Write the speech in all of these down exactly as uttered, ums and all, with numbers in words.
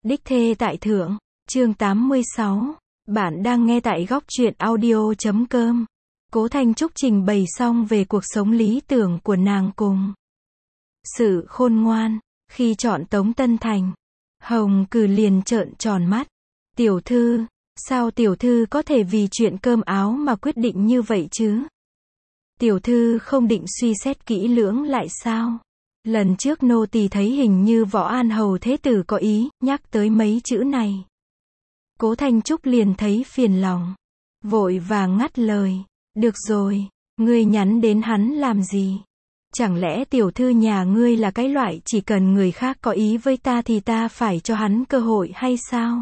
Đích thê tại thượng, chương tám mươi sáu. Bạn đang nghe tại góc truyện audio chấm com. Cố Thanh Trúc trình bày xong về cuộc sống lý tưởng của nàng cùng sự khôn ngoan. Khi chọn Tống Tân Thành, Hồng Cừ liền trợn tròn mắt. Tiểu thư, sao tiểu thư có thể vì chuyện cơm áo mà quyết định như vậy chứ? Tiểu thư không định suy xét kỹ lưỡng lại sao? Lần trước nô tỳ thấy hình như Võ An Hầu Thế Tử có ý nhắc tới mấy chữ này. Cố Thanh Trúc liền thấy phiền lòng, vội vàng ngắt lời. Được rồi, ngươi nhắn đến hắn làm gì? Chẳng lẽ tiểu thư nhà ngươi là cái loại chỉ cần người khác có ý với ta thì ta phải cho hắn cơ hội hay sao?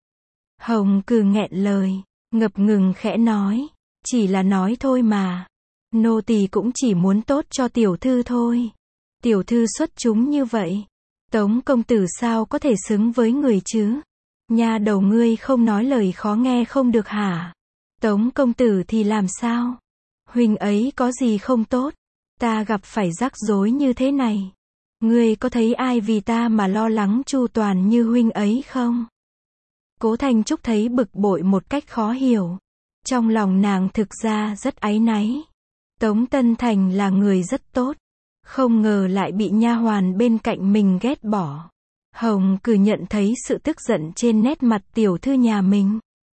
Hồng Cừ nghẹn lời, ngập ngừng khẽ nói, chỉ là nói thôi mà. Nô tỳ cũng chỉ muốn tốt cho tiểu thư thôi. Tiểu thư xuất chúng như vậy, Tống công tử sao có thể xứng với người chứ? Nha đầu ngươi không nói lời khó nghe không được hả? Tống công tử thì làm sao? Huynh ấy có gì không tốt? Ta gặp phải rắc rối như thế này, ngươi có thấy ai vì ta mà lo lắng chu toàn như huynh ấy không? Cố Thanh Trúc thấy bực bội một cách khó hiểu. Trong lòng nàng thực ra rất áy náy. Tống Tân Thành là người rất tốt, không ngờ lại bị nha hoàn bên cạnh mình ghét bỏ. Hồng Cừ nhận thấy sự tức giận trên nét mặt tiểu thư nhà mình,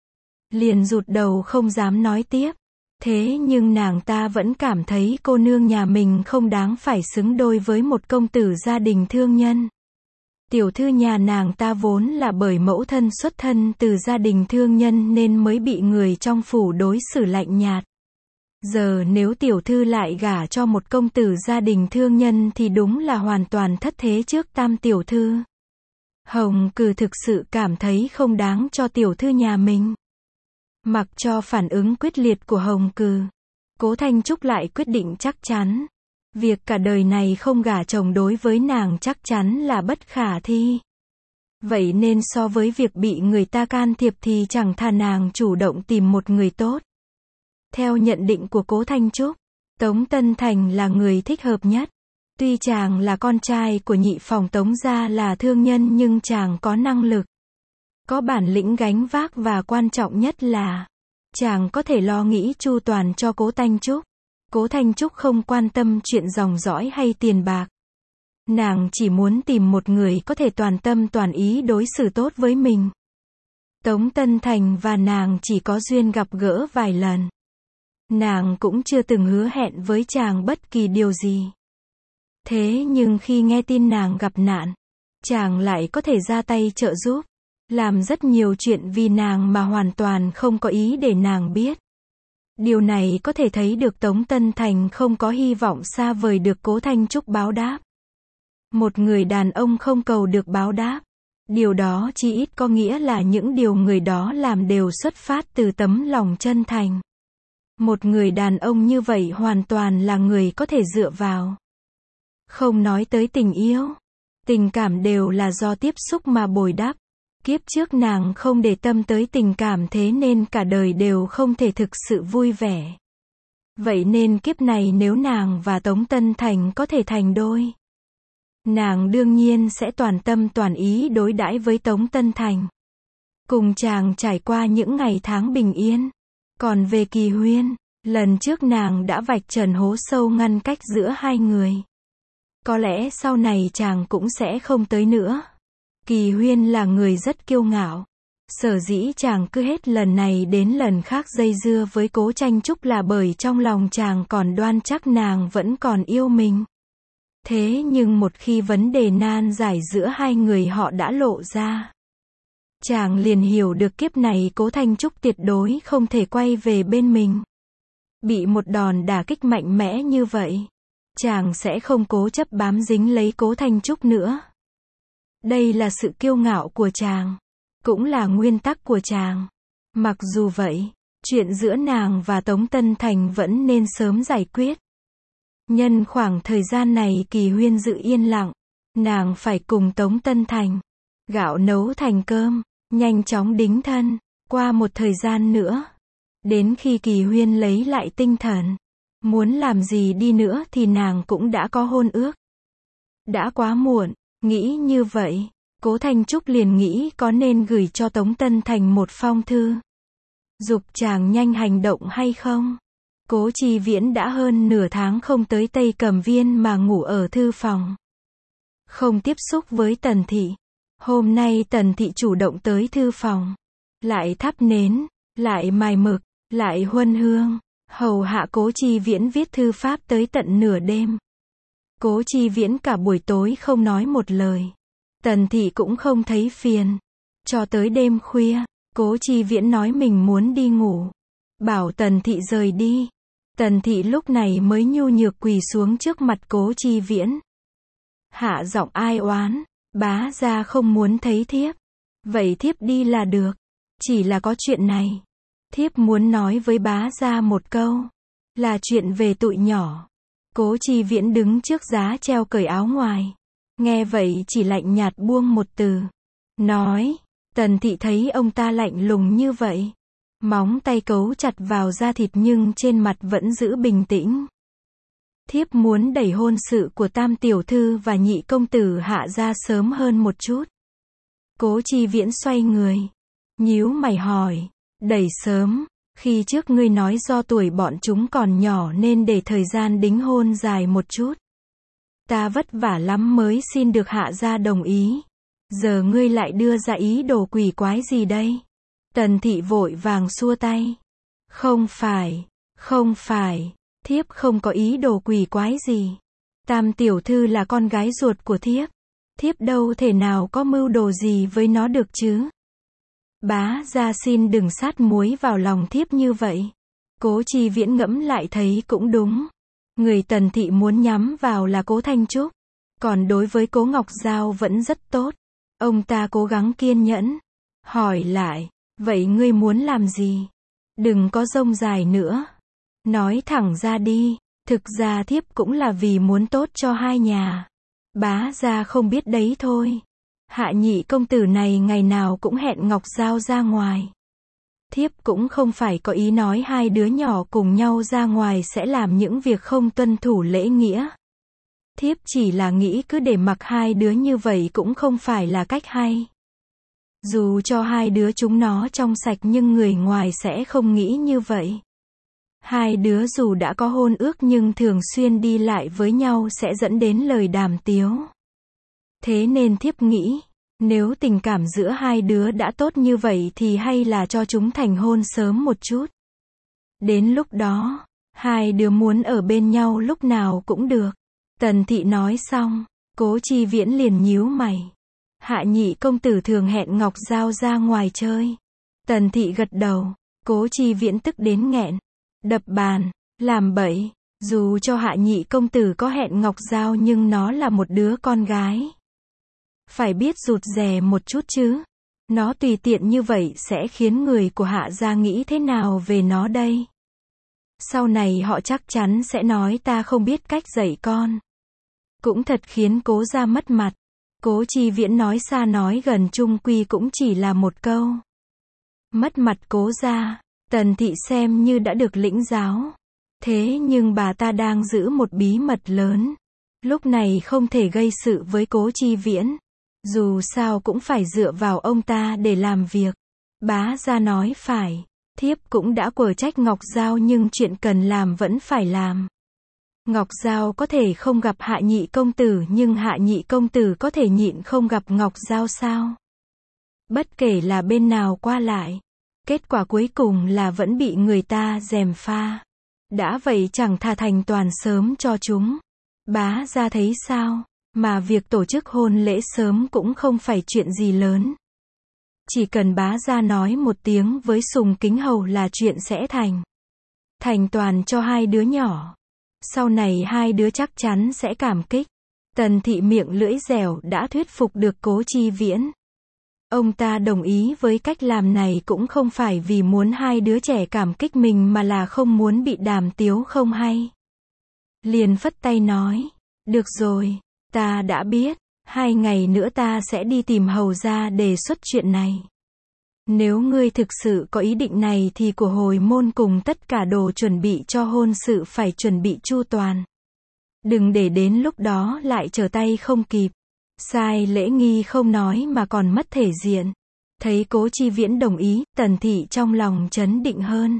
liền rụt đầu không dám nói tiếp. Thế nhưng nàng ta vẫn cảm thấy cô nương nhà mình không đáng phải xứng đôi với một công tử gia đình thương nhân. Tiểu thư nhà nàng ta vốn là bởi mẫu thân xuất thân từ gia đình thương nhân nên mới bị người trong phủ đối xử lạnh nhạt. Giờ nếu tiểu thư lại gả cho một công tử gia đình thương nhân thì đúng là hoàn toàn thất thế trước tam tiểu thư. Hồng Cừ thực sự cảm thấy không đáng cho tiểu thư nhà mình. Mặc cho phản ứng quyết liệt của Hồng Cừ, Cố Thanh Trúc lại quyết định chắc chắn. Việc cả đời này không gả chồng đối với nàng chắc chắn là bất khả thi. Vậy nên so với việc bị người ta can thiệp thì chẳng thà nàng chủ động tìm một người tốt. Theo nhận định của Cố Thanh Trúc, Tống Tân Thành là người thích hợp nhất. Tuy chàng là con trai của nhị phòng Tống gia là thương nhân nhưng chàng có năng lực, có bản lĩnh gánh vác và quan trọng nhất là chàng có thể lo nghĩ chu toàn cho Cố Thanh Trúc. Cố Thanh Trúc không quan tâm chuyện dòng dõi hay tiền bạc. Nàng chỉ muốn tìm một người có thể toàn tâm toàn ý đối xử tốt với mình. Tống Tân Thành và nàng chỉ có duyên gặp gỡ vài lần. Nàng cũng chưa từng hứa hẹn với chàng bất kỳ điều gì. Thế nhưng khi nghe tin nàng gặp nạn, chàng lại có thể ra tay trợ giúp, làm rất nhiều chuyện vì nàng mà hoàn toàn không có ý để nàng biết. Điều này có thể thấy được Tống Tân Thành không có hy vọng xa vời được Cố Thanh Trúc báo đáp. Một người đàn ông không cầu được báo đáp, điều đó chỉ ít có nghĩa là những điều người đó làm đều xuất phát từ tấm lòng chân thành. Một người đàn ông như vậy hoàn toàn là người có thể dựa vào. Không nói tới tình yêu, tình cảm đều là do tiếp xúc mà bồi đắp. Kiếp trước nàng không để tâm tới tình cảm thế nên cả đời đều không thể thực sự vui vẻ. Vậy nên kiếp này nếu nàng và Tống Tân Thành có thể thành đôi, nàng đương nhiên sẽ toàn tâm toàn ý đối đãi với Tống Tân Thành, cùng chàng trải qua những ngày tháng bình yên. Còn về Kỳ Huyên, lần trước nàng đã vạch trần hố sâu ngăn cách giữa hai người. Có lẽ sau này chàng cũng sẽ không tới nữa. Kỳ Huyên là người rất kiêu ngạo. Sở dĩ chàng cứ hết lần này đến lần khác dây dưa với Cố Thanh Trúc là bởi trong lòng chàng còn đoan chắc nàng vẫn còn yêu mình. Thế nhưng một khi vấn đề nan giải giữa hai người họ đã lộ ra, chàng liền hiểu được kiếp này Cố Thanh Trúc tuyệt đối không thể quay về bên mình. Bị một đòn đả kích mạnh mẽ như vậy, chàng sẽ không cố chấp bám dính lấy Cố Thanh Trúc nữa. Đây là sự kiêu ngạo của chàng, cũng là nguyên tắc của chàng. Mặc dù vậy, chuyện giữa nàng và Tống Tân Thành vẫn nên sớm giải quyết. Nhân khoảng thời gian này Kỳ Huyên giữ yên lặng, nàng phải cùng Tống Tân Thành gạo nấu thành cơm, nhanh chóng đính thân. Qua một thời gian nữa, đến khi Kỳ Huyên lấy lại tinh thần, muốn làm gì đi nữa thì nàng cũng đã có hôn ước. Đã quá muộn, nghĩ như vậy, Cố Thanh Trúc liền nghĩ có nên gửi cho Tống Tân Thành một phong thư, giục chàng nhanh hành động hay không. Cố Chi Viễn đã hơn nửa tháng không tới Tây Cẩm Viên mà ngủ ở thư phòng, không tiếp xúc với Tần Thị. Hôm nay Tần Thị chủ động tới thư phòng, lại thắp nến, lại mài mực, lại huân hương, hầu hạ Cố Chi Viễn viết thư pháp tới tận nửa đêm. Cố Chi Viễn cả buổi tối không nói một lời. Tần Thị cũng không thấy phiền. Cho tới đêm khuya, Cố Chi Viễn nói mình muốn đi ngủ, bảo Tần Thị rời đi. Tần Thị lúc này mới nhu nhược quỳ xuống trước mặt Cố Chi Viễn, hạ giọng ai oán, bá gia không muốn thấy thiếp, vậy thiếp đi là được. Chỉ là có chuyện này, thiếp muốn nói với bá gia một câu, là chuyện về tụi nhỏ. Cố Chi Viễn đứng trước giá treo cởi áo ngoài, nghe vậy chỉ lạnh nhạt buông một từ, nói. Tần Thị thấy ông ta lạnh lùng như vậy, móng tay cấu chặt vào da thịt nhưng trên mặt vẫn giữ bình tĩnh. Thiếp muốn đẩy hôn sự của Tam tiểu thư và Nhị công tử Hạ ra sớm hơn một chút. Cố Chi Viễn xoay người, nhíu mày hỏi, đẩy sớm, khi trước ngươi nói do tuổi bọn chúng còn nhỏ nên để thời gian đính hôn dài một chút. Ta vất vả lắm mới xin được Hạ gia đồng ý. Giờ ngươi lại đưa ra ý đồ quỷ quái gì đây? Tần Thị vội vàng xua tay. Không phải, không phải, thiếp không có ý đồ quỷ quái gì. Tam tiểu thư là con gái ruột của thiếp. Thiếp đâu thể nào có mưu đồ gì với nó được chứ. Bá gia xin đừng sát muối vào lòng thiếp như vậy. Cố Chi Viễn ngẫm lại thấy cũng đúng. Người Tần Thị muốn nhắm vào là Cố Thanh Trúc. Còn đối với Cố Ngọc Giao vẫn rất tốt. Ông ta cố gắng kiên nhẫn, hỏi lại, vậy ngươi muốn làm gì? Đừng có rông dài nữa. Nói thẳng ra đi, thực ra thiếp cũng là vì muốn tốt cho hai nhà. Bá gia không biết đấy thôi. Hạ Nhị công tử này ngày nào cũng hẹn Ngọc Giao ra ngoài. Thiếp cũng không phải có ý nói hai đứa nhỏ cùng nhau ra ngoài sẽ làm những việc không tuân thủ lễ nghĩa. Thiếp chỉ là nghĩ cứ để mặc hai đứa như vậy cũng không phải là cách hay. Dù cho hai đứa chúng nó trong sạch nhưng người ngoài sẽ không nghĩ như vậy. Hai đứa dù đã có hôn ước nhưng thường xuyên đi lại với nhau sẽ dẫn đến lời đàm tiếu. Thế nên thiếp nghĩ, nếu tình cảm giữa hai đứa đã tốt như vậy thì hay là cho chúng thành hôn sớm một chút. Đến lúc đó, hai đứa muốn ở bên nhau lúc nào cũng được. Tần Thị nói xong, Cố Chi Viễn liền nhíu mày. Hạ Nhị công tử thường hẹn Ngọc Giao ra ngoài chơi. Tần Thị gật đầu, Cố Chi Viễn tức đến nghẹn, đập bàn, làm bậy. Dù cho Hạ Nhị công tử có hẹn Ngọc Giao nhưng nó là một đứa con gái. Phải biết rụt rè một chút chứ. Nó tùy tiện như vậy sẽ khiến người của Hạ gia nghĩ thế nào về nó đây? Sau này họ chắc chắn sẽ nói ta không biết cách dạy con. Cũng thật khiến Cố gia mất mặt. Cố Chi Viễn nói xa nói gần chung quy cũng chỉ là một câu. Mất mặt Cố gia, Tần Thị xem như đã được lĩnh giáo. Thế nhưng bà ta đang giữ một bí mật lớn. Lúc này không thể gây sự với Cố Chi Viễn. Dù sao cũng phải dựa vào ông ta để làm việc. Bá gia nói phải. Thiếp cũng đã quở trách Ngọc Giao nhưng chuyện cần làm vẫn phải làm. Ngọc Giao có thể không gặp Hạ Nhị công tử nhưng Hạ Nhị công tử có thể nhịn không gặp Ngọc Giao sao? Bất kể là bên nào qua lại, kết quả cuối cùng là vẫn bị người ta gièm pha. Đã vậy chẳng thà thành toàn sớm cho chúng. Bá gia thấy sao? Mà việc tổ chức hôn lễ sớm cũng không phải chuyện gì lớn. Chỉ cần bá gia nói một tiếng với Sùng Kính Hầu là chuyện sẽ thành. Thành toàn cho hai đứa nhỏ. Sau này hai đứa chắc chắn sẽ cảm kích. Tần Thị miệng lưỡi dẻo đã thuyết phục được Cố Chi Viễn. Ông ta đồng ý với cách làm này cũng không phải vì muốn hai đứa trẻ cảm kích mình mà là không muốn bị đàm tiếu không hay. Liền phất tay nói, được rồi, ta đã biết, hai ngày nữa ta sẽ đi tìm hầu gia đề xuất chuyện này. Nếu ngươi thực sự có ý định này thì của hồi môn cùng tất cả đồ chuẩn bị cho hôn sự phải chuẩn bị chu toàn. Đừng để đến lúc đó lại trở tay không kịp. Sai lễ nghi không nói mà còn mất thể diện. Thấy Cố Chi Viễn đồng ý, Tần thị trong lòng trấn định hơn.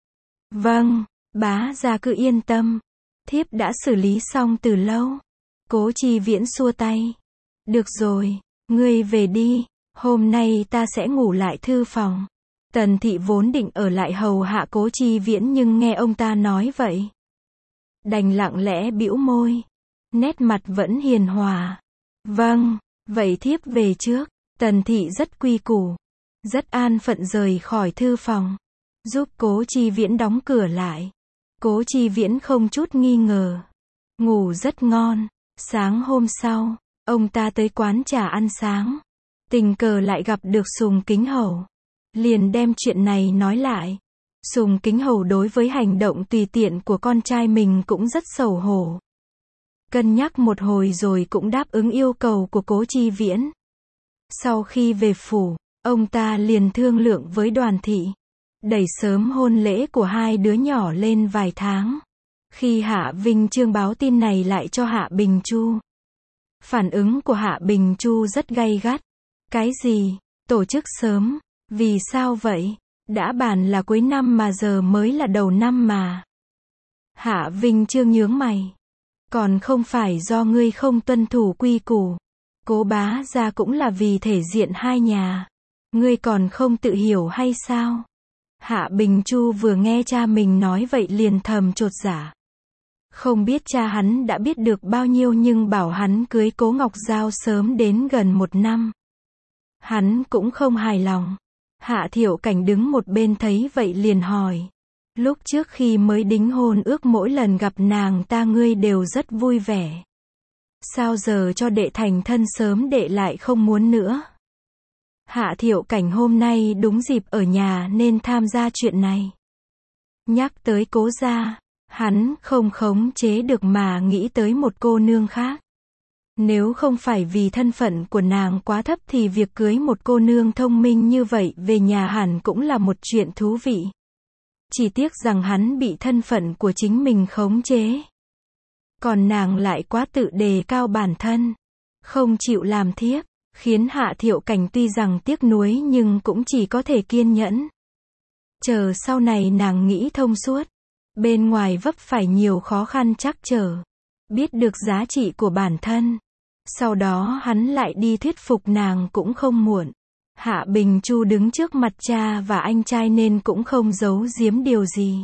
Vâng, bá gia cứ yên tâm. Thiếp đã xử lý xong từ lâu. Cố Chi Viễn xua tay. Được rồi, ngươi về đi, hôm nay ta sẽ ngủ lại thư phòng. Tần thị vốn định ở lại hầu hạ Cố Chi Viễn nhưng nghe ông ta nói vậy, đành lặng lẽ bĩu môi, nét mặt vẫn hiền hòa. Vâng, vậy thiếp về trước. Tần thị rất quy củ, rất an phận rời khỏi thư phòng, giúp Cố Chi Viễn đóng cửa lại. Cố Chi Viễn không chút nghi ngờ, ngủ rất ngon. Sáng hôm sau, ông ta tới quán trà ăn sáng, tình cờ lại gặp được Sùng Kính Hầu, liền đem chuyện này nói lại. Sùng Kính Hầu đối với hành động tùy tiện của con trai mình cũng rất xấu hổ. Cân nhắc một hồi rồi cũng đáp ứng yêu cầu của Cố Chi Viễn. Sau khi về phủ, ông ta liền thương lượng với Đoàn thị, đẩy sớm hôn lễ của hai đứa nhỏ lên vài tháng. Khi Hạ Vinh Chương báo tin này lại cho Hạ Bình Chu, phản ứng của Hạ Bình Chu rất gay gắt. Cái gì? Tổ chức sớm? Vì sao vậy? Đã bàn là cuối năm mà giờ mới là đầu năm mà. Hạ Vinh Chương nhướng mày. Còn không phải do ngươi không tuân thủ quy củ. Cố bá gia cũng là vì thể diện hai nhà. Ngươi còn không tự hiểu hay sao? Hạ Bình Chu vừa nghe cha mình nói vậy liền thầm chột dạ. Không biết cha hắn đã biết được bao nhiêu nhưng bảo hắn cưới Cố Ngọc Giao sớm đến gần một năm. Hắn cũng không hài lòng. Hạ Thiệu Cảnh đứng một bên thấy vậy liền hỏi. Lúc trước khi mới đính hôn ước mỗi lần gặp nàng ta ngươi đều rất vui vẻ. Sao giờ cho đệ thành thân sớm đệ lại không muốn nữa? Hạ Thiệu Cảnh hôm nay đúng dịp ở nhà nên tham gia chuyện này. Nhắc tới Cố gia, hắn không khống chế được mà nghĩ tới một cô nương khác. Nếu không phải vì thân phận của nàng quá thấp thì việc cưới một cô nương thông minh như vậy về nhà hẳn cũng là một chuyện thú vị. Chỉ tiếc rằng hắn bị thân phận của chính mình khống chế. Còn nàng lại quá tự đề cao bản thân, không chịu làm thiếp, khiến Hạ Thiệu Cảnh tuy rằng tiếc nuối nhưng cũng chỉ có thể kiên nhẫn. Chờ sau này nàng nghĩ thông suốt, bên ngoài vấp phải nhiều khó khăn trắc trở, biết được giá trị của bản thân. Sau đó hắn lại đi thuyết phục nàng cũng không muộn. Hạ Bình Chu đứng trước mặt cha và anh trai nên cũng không giấu giếm điều gì.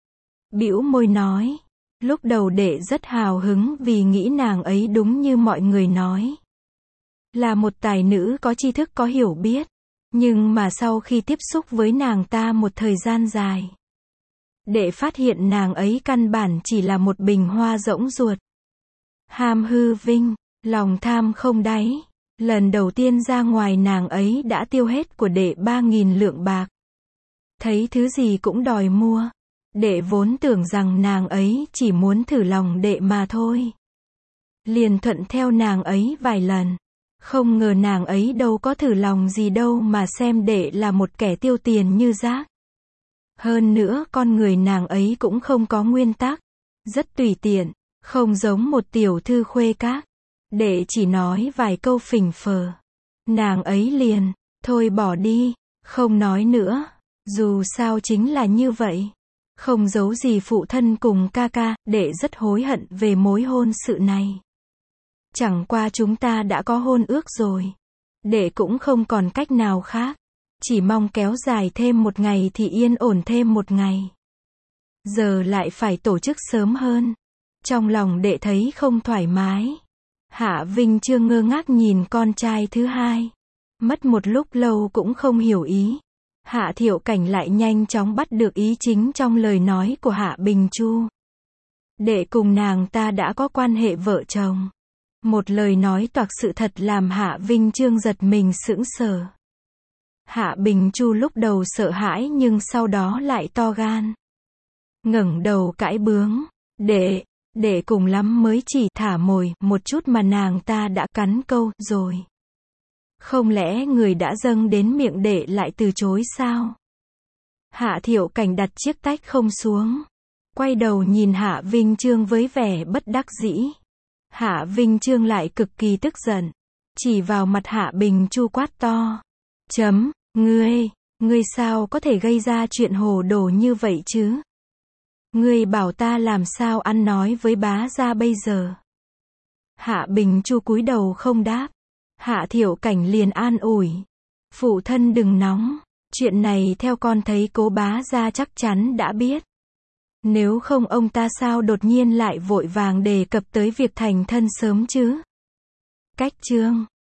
Bĩu môi nói, lúc đầu đệ rất hào hứng vì nghĩ nàng ấy đúng như mọi người nói. Là một tài nữ có tri thức có hiểu biết. Nhưng mà sau khi tiếp xúc với nàng ta một thời gian dài, đệ phát hiện nàng ấy căn bản chỉ là một bình hoa rỗng ruột. Ham hư vinh, lòng tham không đáy. Lần đầu tiên ra ngoài nàng ấy đã tiêu hết của đệ ba nghìn lượng bạc. Thấy thứ gì cũng đòi mua. Đệ vốn tưởng rằng nàng ấy chỉ muốn thử lòng đệ mà thôi. Liền thuận theo nàng ấy vài lần. Không ngờ nàng ấy đâu có thử lòng gì đâu mà xem đệ là một kẻ tiêu tiền như rác. Hơn nữa con người nàng ấy cũng không có nguyên tắc. Rất tùy tiện, không giống một tiểu thư khuê các. Đệ chỉ nói vài câu phỉnh phờ. Nàng ấy liền, thôi bỏ đi, không nói nữa. Dù sao chính là như vậy. Không giấu gì phụ thân cùng ca ca, đệ rất hối hận về mối hôn sự này. Chẳng qua chúng ta đã có hôn ước rồi. Đệ cũng không còn cách nào khác. Chỉ mong kéo dài thêm một ngày thì yên ổn thêm một ngày. Giờ lại phải tổ chức sớm hơn. Trong lòng đệ thấy không thoải mái. Hạ Vinh Chương ngơ ngác nhìn con trai thứ hai. Mất một lúc lâu cũng không hiểu ý. Hạ Thiệu Cảnh lại nhanh chóng bắt được ý chính trong lời nói của Hạ Bình Chu. Đệ cùng nàng ta đã có quan hệ vợ chồng. Một lời nói toạc sự thật làm Hạ Vinh Chương giật mình sững sờ. Hạ Bình Chu lúc đầu sợ hãi nhưng sau đó lại to gan. Ngẩng đầu cãi bướng. Đệ, đệ cùng lắm mới chỉ thả mồi một chút mà nàng ta đã cắn câu rồi. Không lẽ người đã dâng đến miệng đệ lại từ chối sao? Hạ Thiệu Cảnh đặt chiếc tách không xuống. Quay đầu nhìn Hạ Vinh Chương với vẻ bất đắc dĩ. Hạ Vinh Chương lại cực kỳ tức giận. chỉ vào mặt Hạ Bình Chu quát to. Chấm, ngươi, ngươi sao có thể gây ra chuyện hồ đồ như vậy chứ? Ngươi bảo ta làm sao ăn nói với bá gia bây giờ? Hạ Bình Chu cúi đầu không đáp. Hạ Thiệu Cảnh liền an ủi. Phụ thân đừng nóng, chuyện này theo con thấy cố bá gia chắc chắn đã biết. Nếu không ông ta sao đột nhiên lại vội vàng đề cập tới việc thành thân sớm chứ? Cách chương